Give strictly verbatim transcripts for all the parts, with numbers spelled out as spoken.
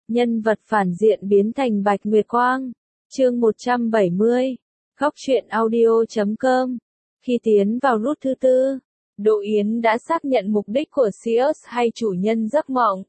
nhân vật phản diện biến thành Bạch Nguyệt Quang. Chương một trăm bảy mươi. Góc truyện audio chấm com. Khi tiến vào nút thứ tư, Đỗ Yến đã xác nhận mục đích của Sirius hay chủ nhân giấc mộng.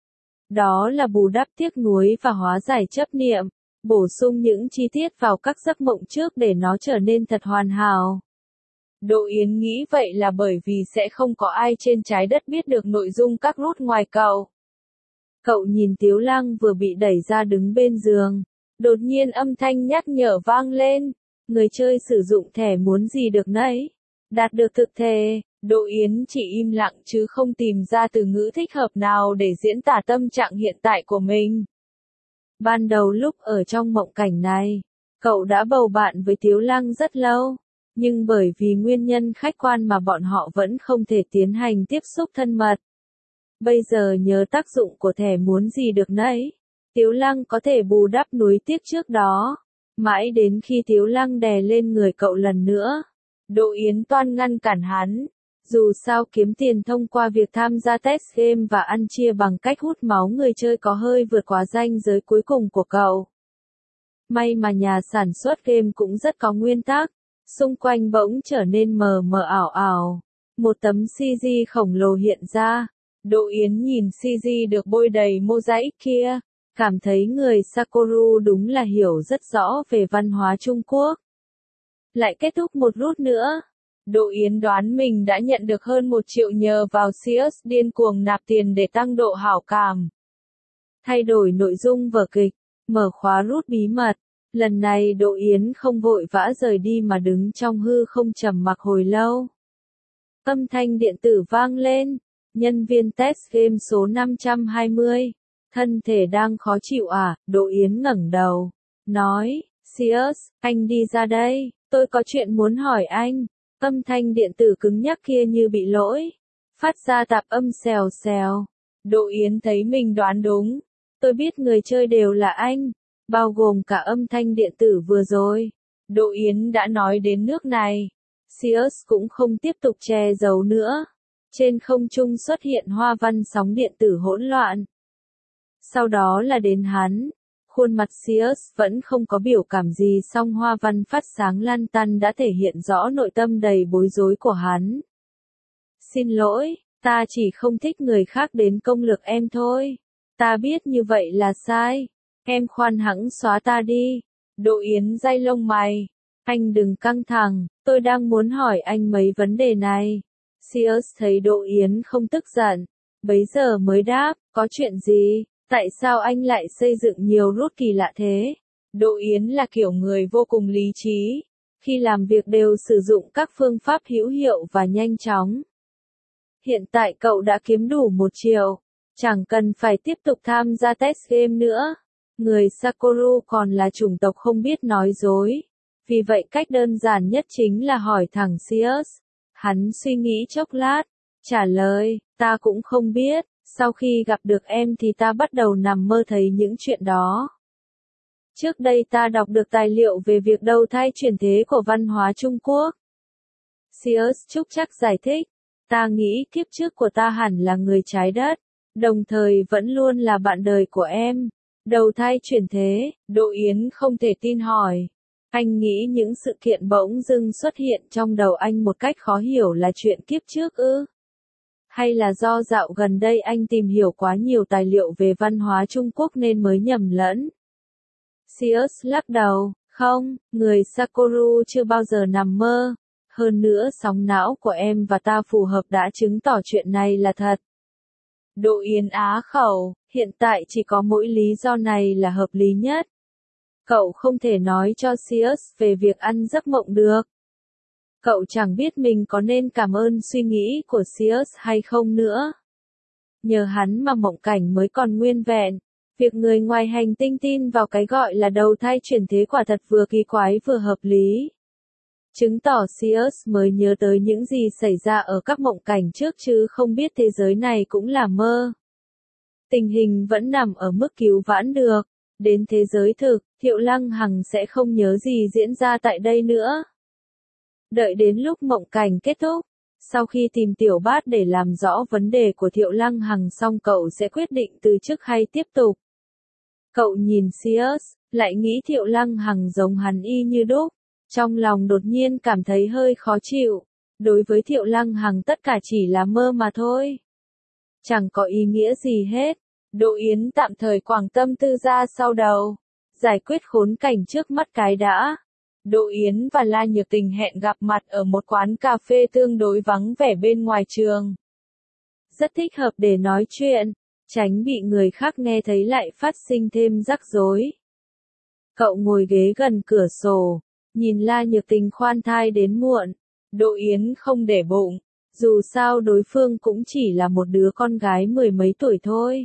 Đó là bù đắp tiếc nuối và hóa giải chấp niệm, bổ sung những chi tiết vào các giấc mộng trước để nó trở nên thật hoàn hảo. Đỗ Yến nghĩ vậy là bởi vì sẽ không có ai trên trái đất biết được nội dung các nút ngoài cậu. Cậu nhìn Tiếu Lăng vừa bị đẩy ra đứng bên giường. Đột nhiên âm thanh nhắc nhở vang lên. Người chơi sử dụng thẻ muốn gì được nấy. Đạt được thực thể. Đỗ Yến chỉ im lặng chứ không tìm ra từ ngữ thích hợp nào để diễn tả tâm trạng hiện tại của mình. Ban đầu lúc ở trong mộng cảnh này, cậu đã bầu bạn với Tiếu Lăng rất lâu. Nhưng bởi vì nguyên nhân khách quan mà bọn họ vẫn không thể tiến hành tiếp xúc thân mật. Bây giờ nhớ tác dụng của thẻ muốn gì được nấy. Tiếu Lăng có thể bù đắp nuối tiếc trước đó. Mãi đến khi Tiếu Lăng đè lên người cậu lần nữa. Đỗ Yến toan ngăn cản hắn. Dù sao kiếm tiền thông qua việc tham gia test game và ăn chia bằng cách hút máu người chơi có hơi vượt quá ranh giới cuối cùng của cậu. May mà nhà sản xuất game cũng rất có nguyên tắc. Xung quanh bỗng trở nên mờ mờ ảo ảo. Một tấm xê giê khổng lồ hiện ra. Đỗ Yến nhìn xê giê được bôi đầy mosaic kia. Cảm thấy người Sakoru đúng là hiểu rất rõ về văn hóa Trung Quốc. Lại kết thúc một rút nữa. Đỗ Yến đoán mình đã nhận được hơn một triệu nhờ vào Sirius điên cuồng nạp tiền để tăng độ hảo cảm. Thay đổi nội dung vở kịch. Mở khóa rút bí mật. Lần này Đỗ Yến không vội vã rời đi mà đứng trong hư không trầm mặc hồi lâu. Âm thanh điện tử vang lên. Nhân viên test game số năm trăm hai mươi. Thân thể đang khó chịu à? Đỗ Yến ngẩng đầu. Nói, Sirius, anh đi ra đây. Tôi có chuyện muốn hỏi anh. Âm thanh điện tử cứng nhắc kia như bị lỗi. Phát ra tạp âm xèo xèo. Đỗ Yến thấy mình đoán đúng. Tôi biết người chơi đều là anh. Bao gồm cả âm thanh điện tử vừa rồi. Đỗ Yến đã nói đến nước này. Sirius cũng không tiếp tục che giấu nữa. Trên không trung xuất hiện hoa văn sóng điện tử hỗn loạn. Sau đó là đến hắn. Khuôn mặt Sirius vẫn không có biểu cảm gì song hoa văn phát sáng lan tăn đã thể hiện rõ nội tâm đầy bối rối của hắn. Xin lỗi, ta chỉ không thích người khác đến công lược em thôi. Ta biết như vậy là sai. Em khoan hẵng xóa ta đi. Đỗ Yến day lông mày. Anh đừng căng thẳng, tôi đang muốn hỏi anh mấy vấn đề này. Sirius thấy Đỗ Yến không tức giận. Bấy giờ mới đáp, có chuyện gì? Tại sao anh lại xây dựng nhiều rút kỳ lạ thế? Đỗ Yến là kiểu người vô cùng lý trí. Khi làm việc đều sử dụng các phương pháp hữu hiệu và nhanh chóng. Hiện tại cậu đã kiếm đủ một triệu. Chẳng cần phải tiếp tục tham gia test game nữa. Người Sakoru còn là chủng tộc không biết nói dối. Vì vậy cách đơn giản nhất chính là hỏi thẳng Sirius. Hắn suy nghĩ chốc lát. Trả lời, ta cũng không biết. Sau khi gặp được em thì ta bắt đầu nằm mơ thấy những chuyện đó. Trước đây ta đọc được tài liệu về việc đầu thai chuyển thế của văn hóa Trung Quốc. Sirius trúc chắc giải thích. Ta nghĩ kiếp trước của ta hẳn là người trái đất. Đồng thời vẫn luôn là bạn đời của em. Đầu thai chuyển thế, Đỗ Yến không thể tin hỏi. Anh nghĩ những sự kiện bỗng dưng xuất hiện trong đầu anh một cách khó hiểu là chuyện kiếp trước ư? Hay là do dạo gần đây anh tìm hiểu quá nhiều tài liệu về văn hóa Trung Quốc nên mới nhầm lẫn? Sirius lắc đầu, không, người Sakoru chưa bao giờ nằm mơ. Hơn nữa sóng não của em và ta phù hợp đã chứng tỏ chuyện này là thật. Đỗ Yến á khẩu, hiện tại chỉ có mỗi lý do này là hợp lý nhất. Cậu không thể nói cho Sirius về việc ăn giấc mộng được. Cậu chẳng biết mình có nên cảm ơn suy nghĩ của Sirius hay không nữa. Nhờ hắn mà mộng cảnh mới còn nguyên vẹn. Việc người ngoài hành tinh tin vào cái gọi là đầu thai chuyển thế quả thật vừa kỳ quái vừa hợp lý. Chứng tỏ Sirius mới nhớ tới những gì xảy ra ở các mộng cảnh trước chứ không biết thế giới này cũng là mơ. Tình hình vẫn nằm ở mức cứu vãn được. Đến thế giới thực, Thiệu Lăng Hằng sẽ không nhớ gì diễn ra tại đây nữa. Đợi đến lúc mộng cảnh kết thúc, sau khi tìm Tiểu Bát để làm rõ vấn đề của Thiệu Lăng Hằng xong cậu sẽ quyết định từ chức hay tiếp tục. Cậu nhìn Sirius, lại nghĩ Thiệu Lăng Hằng giống hắn y như đúc. Trong lòng đột nhiên cảm thấy hơi khó chịu. Đối với Thiệu Lăng Hằng tất cả chỉ là mơ mà thôi. Chẳng có ý nghĩa gì hết. Đỗ Yến tạm thời quẳng tâm tư ra sau đầu. Giải quyết khốn cảnh trước mắt cái đã. Đỗ Yến và La Nhược Tình hẹn gặp mặt ở một quán cà phê tương đối vắng vẻ bên ngoài trường. Rất thích hợp để nói chuyện, tránh bị người khác nghe thấy lại phát sinh thêm rắc rối. Cậu ngồi ghế gần cửa sổ, nhìn La Nhược Tình khoan thai đến muộn. Đỗ Yến không để bụng, dù sao đối phương cũng chỉ là một đứa con gái mười mấy tuổi thôi.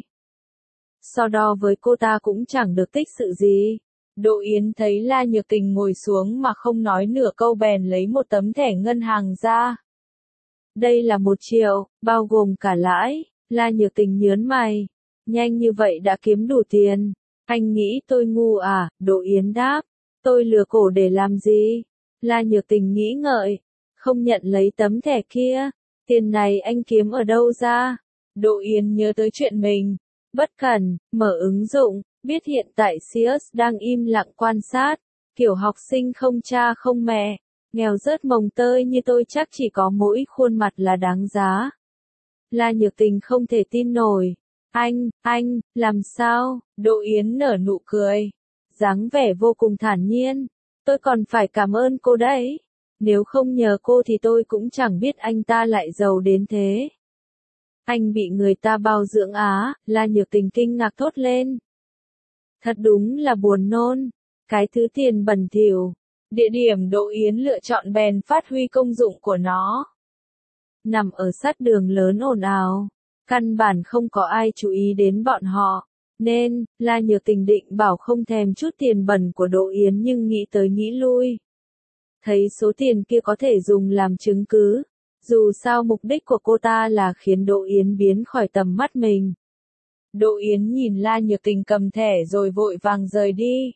So đo với cô ta cũng chẳng được tích sự gì. Đỗ Yến thấy La Nhược Tình ngồi xuống mà không nói nửa câu bèn lấy một tấm thẻ ngân hàng ra. Đây là một triệu, bao gồm cả lãi. La Nhược Tình nhớn mày. Nhanh như vậy đã kiếm đủ tiền. Anh nghĩ tôi ngu à? Đỗ Yến đáp. Tôi lừa cổ để làm gì? La Nhược Tình nghĩ ngợi. Không nhận lấy tấm thẻ kia. Tiền này anh kiếm ở đâu ra? Đỗ Yến nhớ tới chuyện mình. Bất cẩn, mở ứng dụng, biết hiện tại Sirius đang im lặng quan sát. Kiểu học sinh không cha không mẹ. Nghèo rớt mồng tơi như tôi chắc chỉ có mỗi khuôn mặt là đáng giá. La Nhược Tình không thể tin nổi. Anh, anh, làm sao? Đỗ Yến nở nụ cười. Dáng vẻ vô cùng thản nhiên. Tôi còn phải cảm ơn cô đấy. Nếu không nhờ cô thì tôi cũng chẳng biết anh ta lại giàu đến thế. Anh bị người ta bao dưỡng á, La Nhược Tình kinh ngạc thốt lên. Thật đúng là buồn nôn. Cái thứ tiền bẩn thỉu. Địa điểm Đỗ Yến lựa chọn bèn phát huy công dụng của nó. Nằm ở sát đường lớn ồn ào. Căn bản không có ai chú ý đến bọn họ. Nên, La Nhược Tình định bảo không thèm chút tiền bẩn của Đỗ Yến nhưng nghĩ tới nghĩ lui. Thấy số tiền kia có thể dùng làm chứng cứ. Dù sao mục đích của cô ta là khiến Đỗ Yến biến khỏi tầm mắt mình. Đỗ Yến nhìn La Nhược Tình cầm thẻ rồi vội vàng rời đi.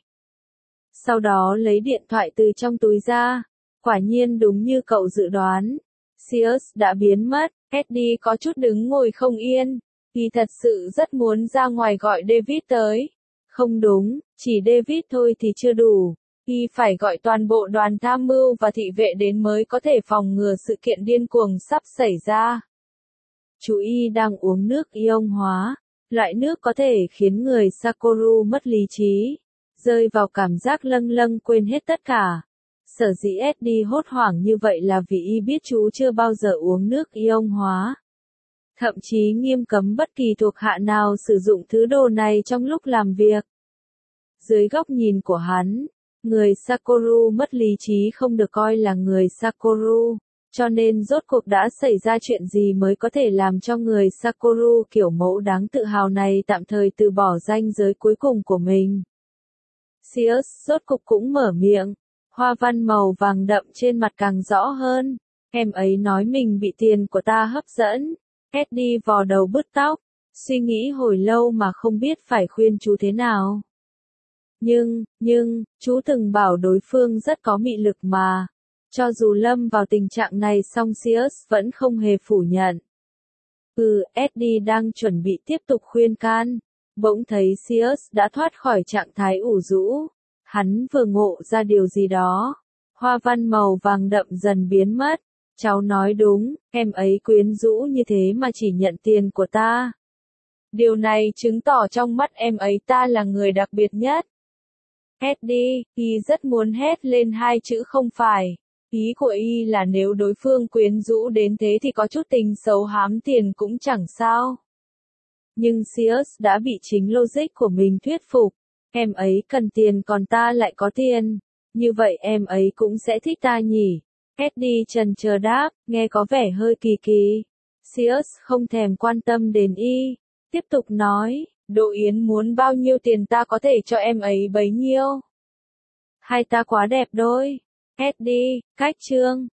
Sau đó lấy điện thoại từ trong túi ra. Quả nhiên đúng như cậu dự đoán. Sirius đã biến mất. Eddie có chút đứng ngồi không yên. Y thật sự rất muốn ra ngoài gọi David tới. Không đúng, chỉ David thôi thì chưa đủ. Y phải gọi toàn bộ đoàn tham mưu và thị vệ đến mới có thể phòng ngừa sự kiện điên cuồng sắp xảy ra. Chú Y đang uống nước ion hóa. Loại nước có thể khiến người Sakoru mất lý trí. Rơi vào cảm giác lâng lâng quên hết tất cả. Sở dĩ Eddie hốt hoảng như vậy là vì Y biết chú chưa bao giờ uống nước ion hóa. Thậm chí nghiêm cấm bất kỳ thuộc hạ nào sử dụng thứ đồ này trong lúc làm việc. Dưới góc nhìn của hắn, người Sakoru mất lý trí không được coi là người Sakoru, cho nên rốt cuộc đã xảy ra chuyện gì mới có thể làm cho người Sakoru kiểu mẫu đáng tự hào này tạm thời từ bỏ ranh giới cuối cùng của mình. Sirius rốt cục cũng mở miệng, hoa văn màu vàng đậm trên mặt càng rõ hơn. Em ấy nói mình bị tiền của ta hấp dẫn. Eddie vò đầu bứt tóc, suy nghĩ hồi lâu mà không biết phải khuyên chú thế nào. Nhưng, nhưng, chú từng bảo đối phương rất có mị lực mà. Cho dù lâm vào tình trạng này song Sirius vẫn không hề phủ nhận. Ừ, Eddie đang chuẩn bị tiếp tục khuyên can. Bỗng thấy Sirius đã thoát khỏi trạng thái ủ rũ. Hắn vừa ngộ ra điều gì đó. Hoa văn màu vàng đậm dần biến mất. Cháu nói đúng, em ấy quyến rũ như thế mà chỉ nhận tiền của ta. Điều này chứng tỏ trong mắt em ấy ta là người đặc biệt nhất. Eddie, Y rất muốn hét lên hai chữ không phải. Ý của Y là nếu đối phương quyến rũ đến thế thì có chút tình xấu hám tiền cũng chẳng sao. Nhưng Sirius đã bị chính logic của mình thuyết phục. Em ấy cần tiền còn ta lại có tiền. Như vậy em ấy cũng sẽ thích ta nhỉ? Eddie chần chờ đáp, nghe có vẻ hơi kỳ kỳ. Sirius không thèm quan tâm đến Y. Tiếp tục nói, Đỗ Yến muốn bao nhiêu tiền ta có thể cho em ấy bấy nhiêu. Hai ta quá đẹp đôi. Eddie, cách chương.